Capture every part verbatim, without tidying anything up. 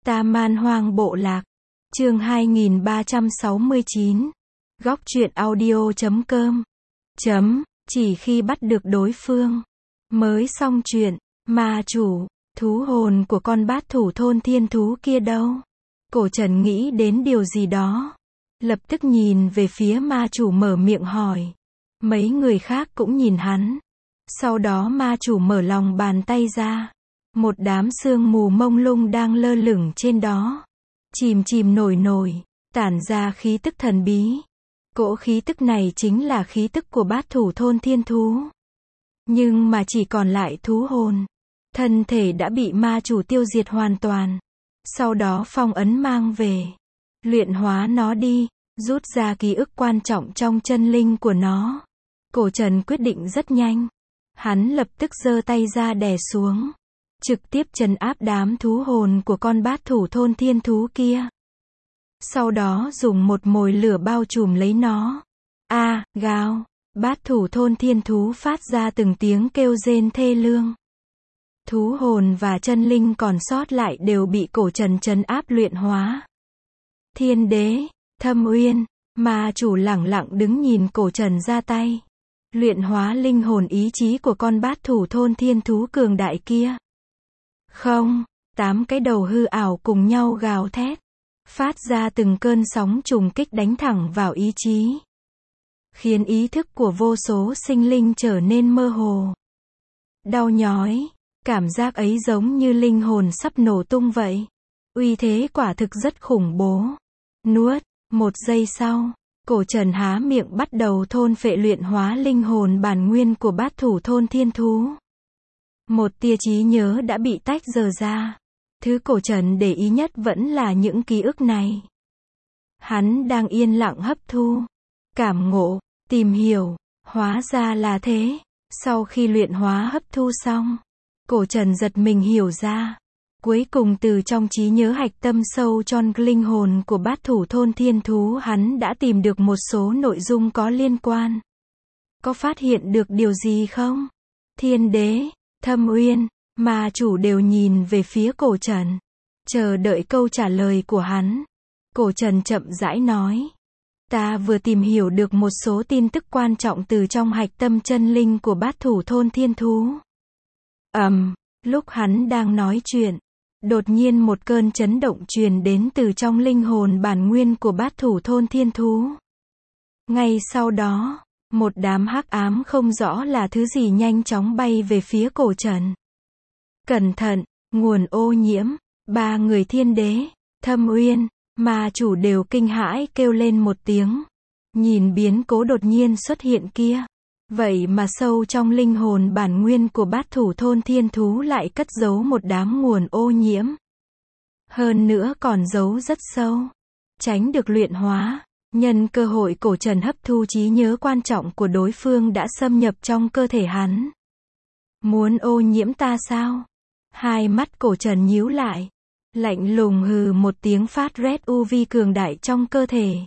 Ta Man Hoang Bộ Lạc. Chương hai nghìn ba trăm sáu mươi chín. Góc truyện audio chấm com. Chấm, chỉ khi bắt được đối phương. Mới xong chuyện, ma chủ, thú hồn của con bát thủ thôn thiên thú kia đâu? Cổ Trần nghĩ đến điều gì đó. Lập tức nhìn về phía ma chủ mở miệng hỏi. Mấy người khác cũng nhìn hắn. Sau đó ma chủ mở lòng bàn tay ra. Một đám sương mù mông lung đang lơ lửng trên đó. Chìm chìm nổi nổi, tản ra khí tức thần bí. Cỗ khí tức này chính là khí tức của bát thủ thôn thiên thú. Nhưng mà chỉ còn lại thú hồn. Thân thể đã bị ma chủ tiêu diệt hoàn toàn. Sau đó phong ấn mang về. Luyện hóa nó đi, rút ra ký ức quan trọng trong chân linh của nó. Cổ Trần quyết định rất nhanh. Hắn lập tức giơ tay ra đè xuống. Trực tiếp trấn áp đám thú hồn của con bát thủ thôn thiên thú kia. Sau đó dùng một mồi lửa bao trùm lấy nó. A, à, gào, bát thủ thôn thiên thú phát ra từng tiếng kêu rên thê lương. Thú hồn và chân linh còn sót lại đều bị Cổ Trần trấn áp luyện hóa. Thiên đế, Thâm Uyên, ma chủ lẳng lặng đứng nhìn Cổ Trần ra tay. Luyện hóa linh hồn ý chí của con bát thủ thôn thiên thú cường đại kia. Không, tám cái đầu hư ảo cùng nhau gào thét. Phát ra từng cơn sóng trùng kích đánh thẳng vào ý chí. Khiến ý thức của vô số sinh linh trở nên mơ hồ. Đau nhói, cảm giác ấy giống như linh hồn sắp nổ tung vậy. Uy thế quả thực rất khủng bố. Nuốt, một giây sau, Cổ Trần há miệng bắt đầu thôn phệ luyện hóa linh hồn bản nguyên của bát thủ thôn thiên thú. Một tia trí nhớ đã bị tách rời ra. Thứ Cổ Trần để ý nhất vẫn là những ký ức này. Hắn đang yên lặng hấp thu, cảm ngộ, tìm hiểu, hóa ra là thế. Sau khi luyện hóa hấp thu xong, Cổ Trần giật mình hiểu ra. Cuối cùng từ trong trí nhớ hạch tâm sâu trong linh hồn của bát thủ thôn thiên thú hắn đã tìm được một số nội dung có liên quan. Có phát hiện được điều gì không? Thiên đế, Thâm Uyên, ma chủ đều nhìn về phía Cổ Trần. Chờ đợi câu trả lời của hắn. Cổ Trần chậm rãi nói. Ta vừa tìm hiểu được một số tin tức quan trọng từ trong hạch tâm chân linh của bát thủ thôn thiên thú. Ầm, um, lúc hắn đang nói chuyện. Đột nhiên một cơn chấn động truyền đến từ trong linh hồn bản nguyên của bát thủ thôn thiên thú. Ngay sau đó, một đám hắc ám không rõ là thứ gì nhanh chóng bay về phía Cổ Trần. Cẩn thận, nguồn ô nhiễm. Ba người thiên đế, Thâm Uyên, ma chủ đều kinh hãi kêu lên một tiếng. Nhìn biến cố đột nhiên xuất hiện kia. Vậy mà sâu trong linh hồn bản nguyên của bát thủ thôn thiên thú lại cất giấu một đám nguồn ô nhiễm. Hơn nữa còn giấu rất sâu. Tránh được luyện hóa. Nhân cơ hội Cổ Trần hấp thu trí nhớ quan trọng của đối phương đã xâm nhập trong cơ thể hắn. Muốn ô nhiễm ta sao? Hai mắt Cổ Trần nhíu lại. Lạnh lùng hừ một tiếng phát red u vê cường đại trong cơ thể.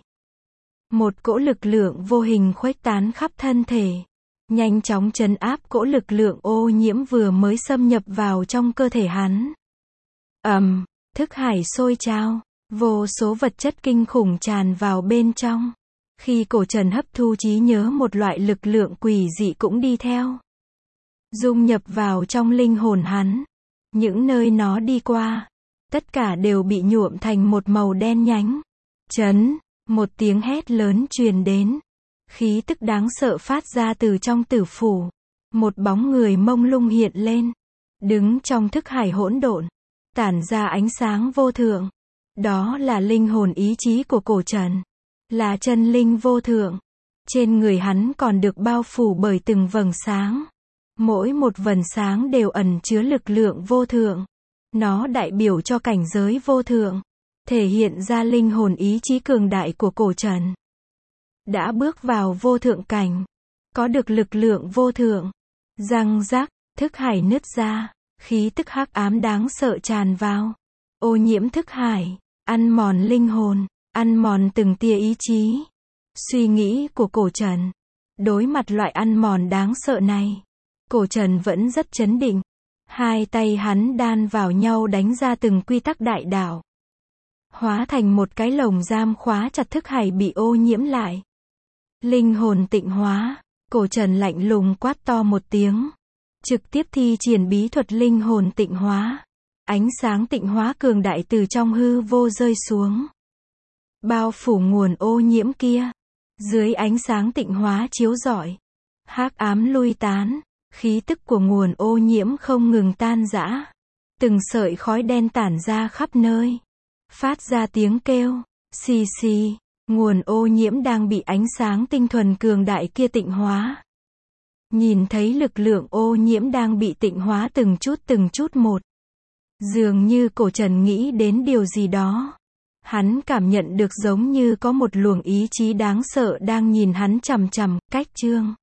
Một cỗ lực lượng vô hình khuếch tán khắp thân thể. Nhanh chóng trấn áp cỗ lực lượng ô nhiễm vừa mới xâm nhập vào trong cơ thể hắn. Ầm, um, thức hải sôi trào. Vô số vật chất kinh khủng tràn vào bên trong. Khi Cổ Trần hấp thu trí nhớ một loại lực lượng quỷ dị cũng đi theo. Dung nhập vào trong linh hồn hắn. Những nơi nó đi qua. Tất cả đều bị nhuộm thành một màu đen nhánh. Chấn, một tiếng hét lớn truyền đến. Khí tức đáng sợ phát ra từ trong tử phủ. Một bóng người mông lung hiện lên. Đứng trong thức hải hỗn độn. Tản ra ánh sáng vô thượng. Đó là linh hồn ý chí của Cổ Trần. Là chân linh vô thượng. Trên người hắn còn được bao phủ bởi từng vầng sáng. Mỗi một vầng sáng đều ẩn chứa lực lượng vô thượng. Nó đại biểu cho cảnh giới vô thượng. Thể hiện ra linh hồn ý chí cường đại của Cổ Trần. Đã bước vào vô thượng cảnh. Có được lực lượng vô thượng. Răng rắc, thức hải nứt ra. Khí tức hắc ám đáng sợ tràn vào. Ô nhiễm thức hải. Ăn mòn linh hồn. Ăn mòn từng tia ý chí. Suy nghĩ của Cổ Trần. Đối mặt loại ăn mòn đáng sợ này. Cổ Trần vẫn rất chấn định. Hai tay hắn đan vào nhau đánh ra từng quy tắc đại đạo. hóa thành một cái lồng giam khóa chặt thức hải bị ô nhiễm lại. Linh hồn tịnh hóa, Cổ Trần lạnh lùng quát to một tiếng, trực tiếp thi triển bí thuật linh hồn tịnh hóa. Ánh sáng tịnh hóa cường đại từ trong hư vô rơi xuống, bao phủ nguồn ô nhiễm kia. Dưới ánh sáng tịnh hóa chiếu rọi, hắc ám lui tán, khí tức của nguồn ô nhiễm không ngừng tan rã. Từng sợi khói đen tản ra khắp nơi, phát ra tiếng kêu, xì xì, nguồn ô nhiễm đang bị ánh sáng tinh thuần cường đại kia tịnh hóa. Nhìn thấy lực lượng ô nhiễm đang bị tịnh hóa từng chút từng chút một. Dường như Cổ Trần nghĩ đến điều gì đó. Hắn cảm nhận được giống như có một luồng ý chí đáng sợ đang nhìn hắn chằm chằm. Cách chương